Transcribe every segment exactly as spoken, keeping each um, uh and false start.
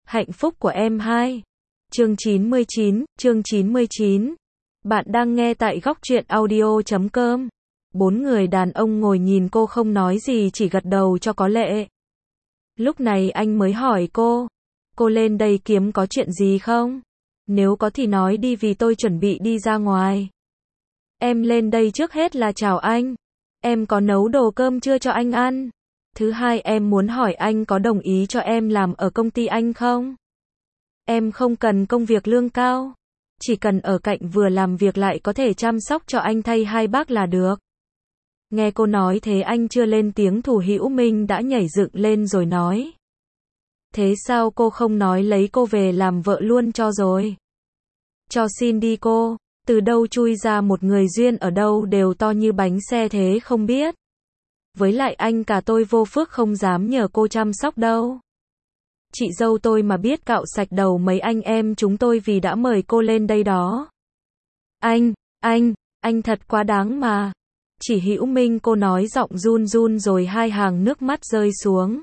Hạnh phúc của em hai. Chương chín mươi chín, chương chín mươi chín. Bạn đang nghe tại góc truyện audio chấm com. Bốn người đàn ông ngồi nhìn cô không nói gì, chỉ gật đầu cho có lệ. Lúc này anh mới hỏi cô, cô lên đây kiếm có chuyện gì không? Nếu có thì nói đi, vì tôi chuẩn bị đi ra ngoài. Em lên đây trước hết là chào anh. Em có nấu đồ cơm trưa cho anh ăn. Thứ hai, em muốn hỏi anh có đồng ý cho em làm ở công ty anh không? Em không cần công việc lương cao, chỉ cần ở cạnh vừa làm việc lại có thể chăm sóc cho anh thay hai bác là được. Nghe cô nói thế anh chưa lên tiếng, Thủ Hữu Minh đã nhảy dựng lên rồi nói. Thế sao cô không nói lấy cô về làm vợ luôn cho rồi? Cho xin đi cô, từ đâu chui ra một người duyên ở đâu đều to như bánh xe thế không biết. Với lại anh cả tôi vô phước không dám nhờ cô chăm sóc đâu. Chị dâu tôi mà biết cạo sạch đầu mấy anh em chúng tôi vì đã mời cô lên đây đó. Anh, anh, anh thật quá đáng mà. Chỉ Hữu Minh, cô nói giọng run run rồi hai hàng nước mắt rơi xuống.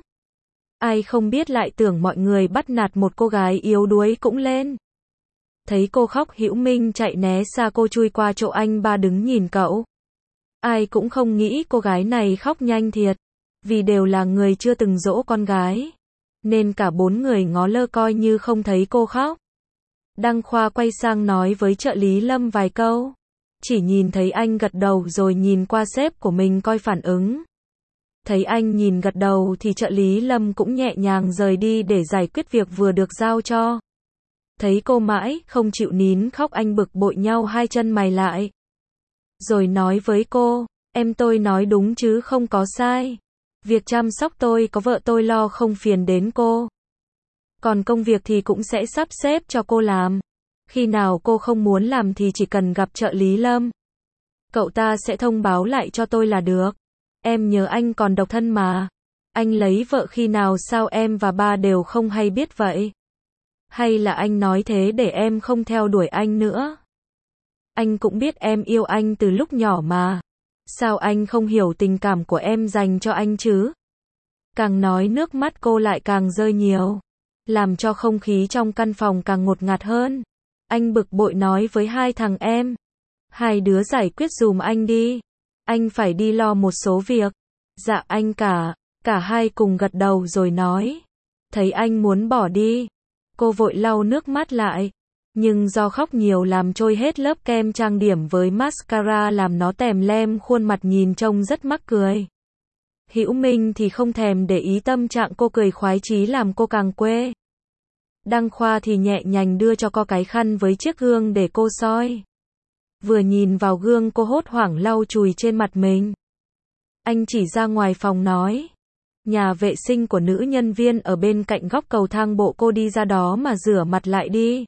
Ai không biết lại tưởng mọi người bắt nạt một cô gái yếu đuối cũng lên. Thấy cô khóc, Hữu Minh chạy né xa cô, chui qua chỗ anh ba đứng nhìn cậu. Ai cũng không nghĩ cô gái này khóc nhanh thiệt, vì đều là người chưa từng dỗ con gái, nên cả bốn người ngó lơ coi như không thấy cô khóc. Đăng Khoa quay sang nói với trợ lý Lâm vài câu, chỉ nhìn thấy anh gật đầu rồi nhìn qua sếp của mình coi phản ứng. Thấy anh nhìn gật đầu thì trợ lý Lâm cũng nhẹ nhàng rời đi để giải quyết việc vừa được giao cho. Thấy cô mãi không chịu nín khóc, anh bực bội nhau hai chân mày lại. Rồi nói với cô, em tôi nói đúng chứ không có sai. Việc chăm sóc tôi có vợ tôi lo, không phiền đến cô. Còn công việc thì cũng sẽ sắp xếp cho cô làm. Khi nào cô không muốn làm thì chỉ cần gặp trợ lý Lâm. Cậu ta sẽ thông báo lại cho tôi là được. Em nhớ anh còn độc thân mà. Anh lấy vợ khi nào sao em và ba đều không hay biết vậy? Hay là anh nói thế để em không theo đuổi anh nữa? Anh cũng biết em yêu anh từ lúc nhỏ mà. Sao anh không hiểu tình cảm của em dành cho anh chứ? Càng nói nước mắt cô lại càng rơi nhiều, làm cho không khí trong căn phòng càng ngột ngạt hơn. Anh bực bội nói với hai thằng em, hai đứa giải quyết dùm anh đi. Anh phải đi lo một số việc. Dạ anh cả. Cả hai cùng gật đầu rồi nói. Thấy anh muốn bỏ đi, cô vội lau nước mắt lại. Nhưng do khóc nhiều làm trôi hết lớp kem trang điểm với mascara, làm nó tèm lem khuôn mặt, nhìn trông rất mắc cười. Hữu Minh thì không thèm để ý tâm trạng cô, cười khoái chí làm cô càng quê. Đăng Khoa thì nhẹ nhàng đưa cho cô cái khăn với chiếc gương để cô soi. Vừa nhìn vào gương cô hốt hoảng lau chùi trên mặt mình. Anh chỉ ra ngoài phòng nói, nhà vệ sinh của nữ nhân viên ở bên cạnh góc cầu thang bộ, cô đi ra đó mà rửa mặt lại đi.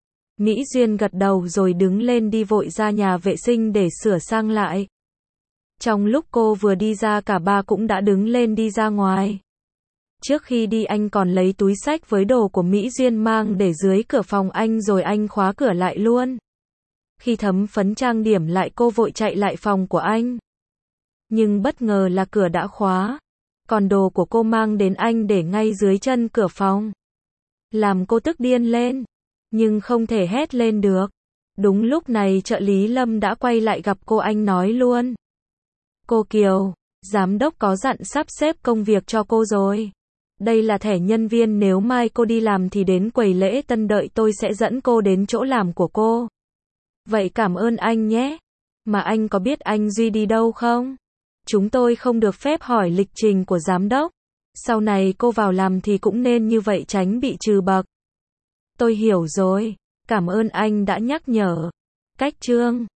Mỹ Duyên gật đầu rồi đứng lên đi vội ra nhà vệ sinh để sửa sang lại. Trong lúc cô vừa đi ra, cả ba cũng đã đứng lên đi ra ngoài. Trước khi đi anh còn lấy túi xách với đồ của Mỹ Duyên mang để dưới cửa phòng anh, rồi anh khóa cửa lại luôn. Khi thấm phấn trang điểm lại, cô vội chạy lại phòng của anh. Nhưng bất ngờ là cửa đã khóa, còn đồ của cô mang đến anh để ngay dưới chân cửa phòng. Làm cô tức điên lên, nhưng không thể hét lên được. Đúng lúc này trợ lý Lâm đã quay lại gặp cô, anh nói luôn. Cô Kiều, giám đốc có dặn sắp xếp công việc cho cô rồi. Đây là thẻ nhân viên, nếu mai cô đi làm thì đến quầy lễ tân đợi tôi sẽ dẫn cô đến chỗ làm của cô. Vậy cảm ơn anh nhé. Mà anh có biết anh Duy đi đâu không? Chúng tôi không được phép hỏi lịch trình của giám đốc. Sau này cô vào làm thì cũng nên như vậy, tránh bị trừ bậc. Tôi hiểu rồi. Cảm ơn anh đã nhắc nhở. Cách chương